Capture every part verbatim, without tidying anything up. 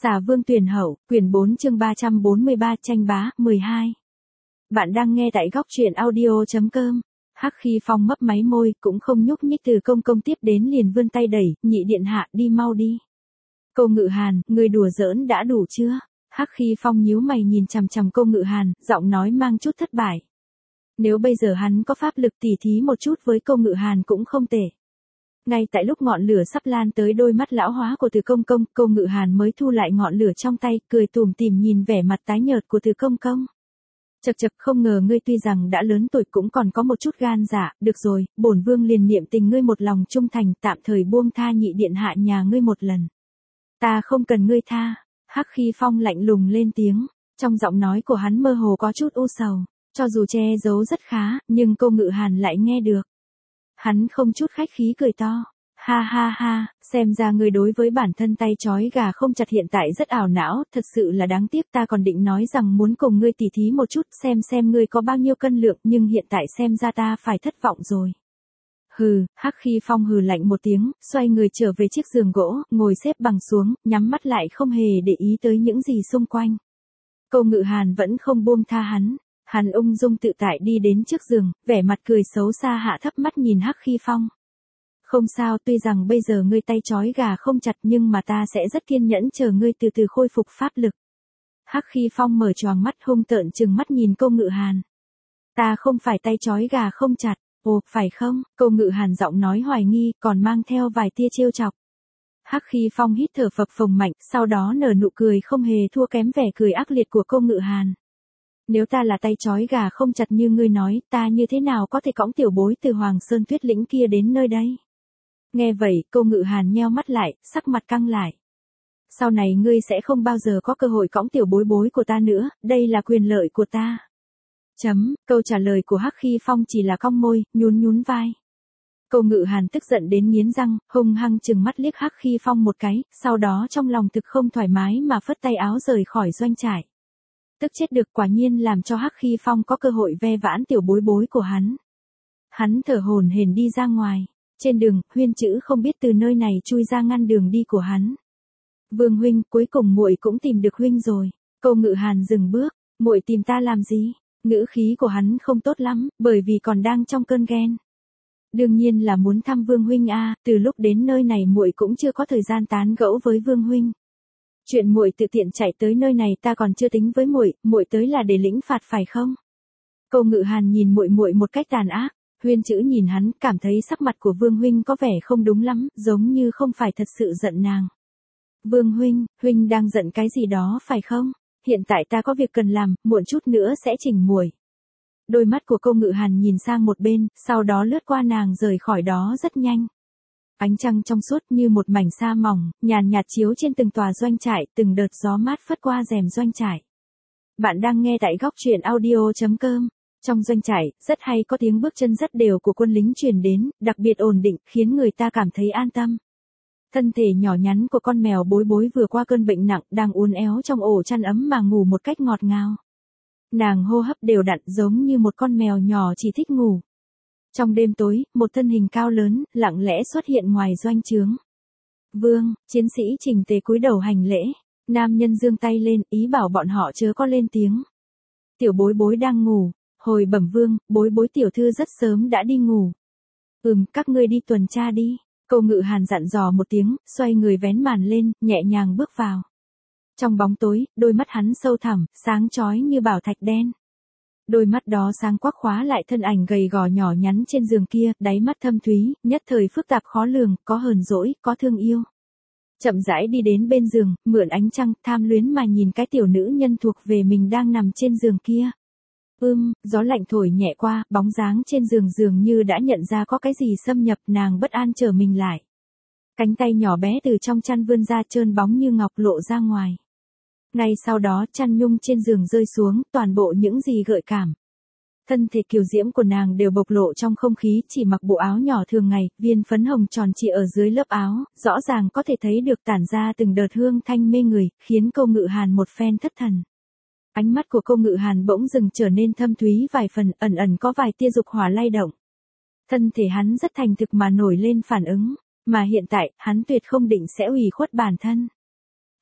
Xà Vương Tuyển Hậu, quyển bốn chương ba trăm bốn mươi ba tranh bá, mười hai. Bạn đang nghe tại góc truyện audio.com. Hắc Khi Phong mấp máy môi, cũng không nhúc nhích từ công công tiếp đến liền vươn tay đẩy, nhị điện hạ, đi mau đi. Cô Ngự Hàn, người đùa giỡn đã đủ chưa? Hắc Khi Phong nhíu mày nhìn chằm chằm cô Ngự Hàn, giọng nói mang chút thất bại. Nếu bây giờ hắn có pháp lực tỉ thí một chút với cô Ngự Hàn cũng không tệ. Ngay tại lúc ngọn lửa sắp lan tới đôi mắt lão hóa của Từ Công Công, cô Ngự Hàn mới thu lại ngọn lửa trong tay, cười tủm tỉm nhìn vẻ mặt tái nhợt của Từ Công Công. Chậc chậc, không ngờ ngươi tuy rằng đã lớn tuổi cũng còn có một chút gan dạ, được rồi, bổn vương liền niệm tình ngươi một lòng trung thành, tạm thời buông tha nhị điện hạ nhà ngươi một lần. Ta không cần ngươi tha. Hắc Khi Phong lạnh lùng lên tiếng, trong giọng nói của hắn mơ hồ có chút u sầu, cho dù che giấu rất khá, nhưng cô Ngự Hàn lại nghe được. Hắn không chút khách khí cười to. Ha ha ha, xem ra người đối với bản thân tay trói gà không chặt hiện tại rất ảo não, thật sự là đáng tiếc, ta còn định nói rằng muốn cùng ngươi tỉ thí một chút xem xem ngươi có bao nhiêu cân lượng, nhưng hiện tại xem ra ta phải thất vọng rồi. Hừ, Hắc Khi Phong hừ lạnh một tiếng, xoay người trở về chiếc giường gỗ, ngồi xếp bằng xuống, nhắm mắt lại không hề để ý tới những gì xung quanh. Cô Ngự Hàn vẫn không buông tha hắn. Hắn ung dung tự tại đi đến trước giường, vẻ mặt cười xấu xa hạ thấp mắt nhìn Hắc Khi Phong. Không sao, tuy rằng bây giờ ngươi tay trói gà không chặt nhưng mà ta sẽ rất kiên nhẫn chờ ngươi từ từ khôi phục pháp lực. Hắc Khi Phong mở choàng mắt hung tợn trừng mắt nhìn cô Ngự Hàn. Ta không phải tay trói gà không chặt, ồ, phải không? Cô Ngự Hàn giọng nói hoài nghi, còn mang theo vài tia trêu chọc. Hắc Khi Phong hít thở phập phồng mạnh, sau đó nở nụ cười không hề thua kém vẻ cười ác liệt của cô Ngự Hàn. Nếu ta là tay trói gà không chặt như ngươi nói, ta như thế nào có thể cõng tiểu bối từ Hoàng Sơn Tuyết Lĩnh kia đến nơi đây? Nghe vậy, cô Ngự Hàn nheo mắt lại, sắc mặt căng lại. Sau này ngươi sẽ không bao giờ có cơ hội cõng tiểu bối bối của ta nữa, đây là quyền lợi của ta. Chấm, câu trả lời của Hắc Khi Phong chỉ là cong môi, nhún nhún vai. Cô Ngự Hàn tức giận đến nghiến răng, hung hăng chừng mắt liếc Hắc Khi Phong một cái, sau đó trong lòng thực không thoải mái mà phất tay áo rời khỏi doanh trại. Tức chết được, quả nhiên làm cho Hắc Khi Phong có cơ hội ve vãn tiểu bối bối của hắn. Hắn thở hổn hển đi ra ngoài. Trên đường, Huyên Chữ không biết từ nơi này chui ra ngăn đường đi của hắn. Vương huynh, cuối cùng muội cũng tìm được huynh rồi. Cô Ngự Hàn dừng bước, muội tìm ta làm gì? Ngữ khí của hắn không tốt lắm, bởi vì còn đang trong cơn ghen. Đương nhiên là muốn thăm Vương huynh a, từ lúc đến nơi này muội cũng chưa có thời gian tán gẫu với Vương huynh. Chuyện muội tự tiện chạy tới nơi này ta còn chưa tính với muội, muội tới là để lĩnh phạt phải không? Cô Ngự Hàn nhìn muội muội một cách tàn ác. Huyên Chữ nhìn hắn, cảm thấy sắc mặt của Vương huynh có vẻ không đúng lắm, giống như không phải thật sự giận nàng. Vương huynh, huynh đang giận cái gì đó phải không? Hiện tại ta có việc cần làm, muộn chút nữa sẽ chỉnh muội. Đôi mắt của cô Ngự Hàn nhìn sang một bên, sau đó lướt qua nàng rời khỏi đó rất nhanh. Ánh trăng trong suốt như một mảnh sa mỏng, nhàn nhạt chiếu trên từng tòa doanh trại, từng đợt gió mát phất qua rèm doanh trại. Bạn đang nghe tại góc truyện audio.com. Trong doanh trại, rất hay có tiếng bước chân rất đều của quân lính truyền đến, đặc biệt ổn định, khiến người ta cảm thấy an tâm. Thân thể nhỏ nhắn của con mèo Bối Bối vừa qua cơn bệnh nặng, đang uốn éo trong ổ chăn ấm mà ngủ một cách ngọt ngào. Nàng hô hấp đều đặn giống như một con mèo nhỏ chỉ thích ngủ. Trong đêm tối, một thân hình cao lớn, lặng lẽ xuất hiện ngoài doanh trướng. Vương, chiến sĩ chỉnh tề cúi đầu hành lễ. Nam nhân giương tay lên, ý bảo bọn họ chớ có lên tiếng. Tiểu Bối Bối đang ngủ. Hồi bẩm vương, Bối Bối tiểu thư rất sớm đã đi ngủ. Ừm, các ngươi đi tuần tra đi. Cô Ngự Hàn dặn dò một tiếng, xoay người vén màn lên, nhẹ nhàng bước vào. Trong bóng tối, đôi mắt hắn sâu thẳm, sáng chói như bảo thạch đen. Đôi mắt đó sáng quắc khóa lại thân ảnh gầy gò nhỏ nhắn trên giường kia, đáy mắt thâm thúy, nhất thời phức tạp khó lường, có hờn dỗi, có thương yêu. Chậm rãi đi đến bên giường, mượn ánh trăng, tham luyến mà nhìn cái tiểu nữ nhân thuộc về mình đang nằm trên giường kia. Ưm, gió lạnh thổi nhẹ qua, bóng dáng trên giường dường như đã nhận ra có cái gì xâm nhập, nàng bất an trở mình lại. Cánh tay nhỏ bé từ trong chăn vươn ra trơn bóng như ngọc lộ ra ngoài. Ngay sau đó chăn nhung trên giường rơi xuống, toàn bộ những gì gợi cảm. Thân thể kiều diễm của nàng đều bộc lộ trong không khí, chỉ mặc bộ áo nhỏ thường ngày, viên phấn hồng tròn trịa ở dưới lớp áo, rõ ràng có thể thấy được tản ra từng đợt hương thanh mê người, khiến cô Ngự Hàn một phen thất thần. Ánh mắt của cô Ngự Hàn bỗng dừng trở nên thâm thúy vài phần, ẩn ẩn có vài tia dục hỏa lay động. Thân thể hắn rất thành thực mà nổi lên phản ứng, mà hiện tại, hắn tuyệt không định sẽ ủy khuất bản thân.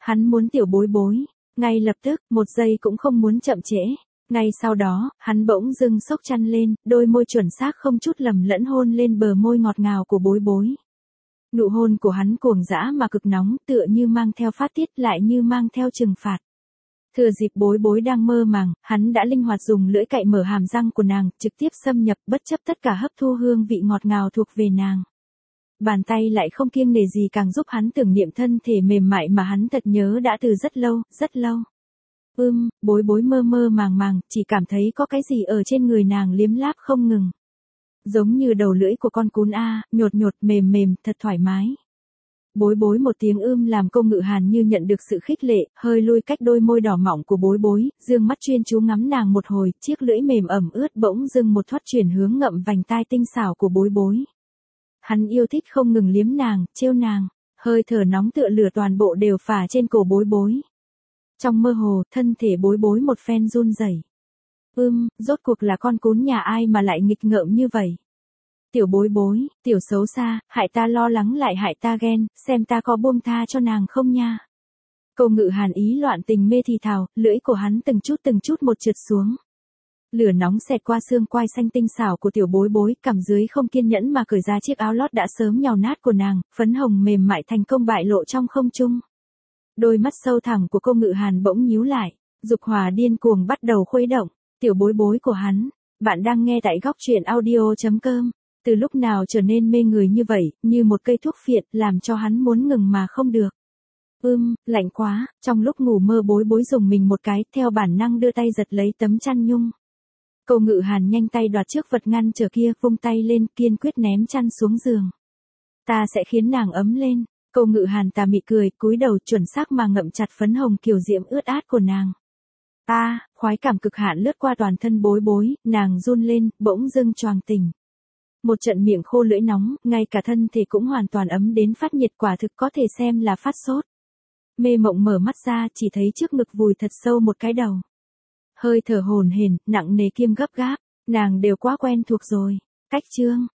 Hắn muốn tiểu bối bối. Ngay lập tức, một giây cũng không muốn chậm trễ. Ngay sau đó, hắn bỗng dưng xốc chăn lên, đôi môi chuẩn xác không chút lầm lẫn hôn lên bờ môi ngọt ngào của bối bối. Nụ hôn của hắn cuồng dã mà cực nóng, tựa như mang theo phát tiết lại như mang theo trừng phạt. Thừa dịp bối bối đang mơ màng, hắn đã linh hoạt dùng lưỡi cạy mở hàm răng của nàng, trực tiếp xâm nhập bất chấp tất cả hấp thu hương vị ngọt ngào thuộc về nàng. Bàn tay lại không kiêng nể gì càng giúp hắn tưởng niệm thân thể mềm mại mà hắn thật nhớ đã từ rất lâu, rất lâu. Ưm, bối bối mơ mơ màng màng, chỉ cảm thấy có cái gì ở trên người nàng liếm láp không ngừng. Giống như đầu lưỡi của con cún A, nhột nhột mềm mềm, thật thoải mái. Bối bối một tiếng ưm làm Công Ngự Hàn như nhận được sự khích lệ, hơi lui cách đôi môi đỏ mọng của bối bối, dương mắt chuyên chú ngắm nàng một hồi, chiếc lưỡi mềm ẩm ướt bỗng dưng một thoát chuyển hướng ngậm vành tai tinh xảo của bối bối. Hắn yêu thích không ngừng liếm nàng, trêu nàng, hơi thở nóng tựa lửa toàn bộ đều phả trên cổ bối bối. Trong mơ hồ, thân thể bối bối một phen run rẩy. Ưm, rốt cuộc là con cún nhà ai mà lại nghịch ngợm như vậy? Tiểu bối bối, tiểu xấu xa, hại ta lo lắng lại hại ta ghen, xem ta có buông tha cho nàng không nha. Công Ngự Hàn ý loạn tình mê thì thào, lưỡi của hắn từng chút từng chút một trượt xuống. Lửa nóng xẹt qua xương quai xanh tinh xảo của tiểu bối bối, cằm dưới không kiên nhẫn mà cởi ra chiếc áo lót đã sớm nhào nát của nàng, phấn hồng mềm mại thành công bại lộ trong không trung. Đôi mắt sâu thẳm của Công Ngự Hàn bỗng nhíu lại, dục hỏa điên cuồng bắt đầu khuấy động, tiểu bối bối của hắn. Bạn đang nghe tại góc truyện audio chấm com. Từ lúc nào trở nên mê người như vậy, như một cây thuốc phiện, làm cho hắn muốn ngừng mà không được. Ưm, lạnh quá, trong lúc ngủ mơ bối bối dùng mình một cái, theo bản năng đưa tay giật lấy tấm chăn nhung. Công Ngự Hàn nhanh tay đoạt trước vật ngăn trở kia, vung tay lên, kiên quyết ném chăn xuống giường. Ta sẽ khiến nàng ấm lên. Công Ngự Hàn tà mị cười, cúi đầu chuẩn xác mà ngậm chặt phấn hồng kiều diễm ướt át của nàng. Ta, khoái cảm cực hạn lướt qua toàn thân bối bối, nàng run lên, bỗng dưng choàng tỉnh. Một trận miệng khô lưỡi nóng, ngay cả thân thể cũng hoàn toàn ấm đến phát nhiệt, quả thực có thể xem là phát sốt. Mê mộng mở mắt ra, chỉ thấy trước ngực vùi thật sâu một cái đầu. Hơi thở hổn hển, nặng nề kiêm gấp gáp, nàng đều quá quen thuộc rồi. Cách chương.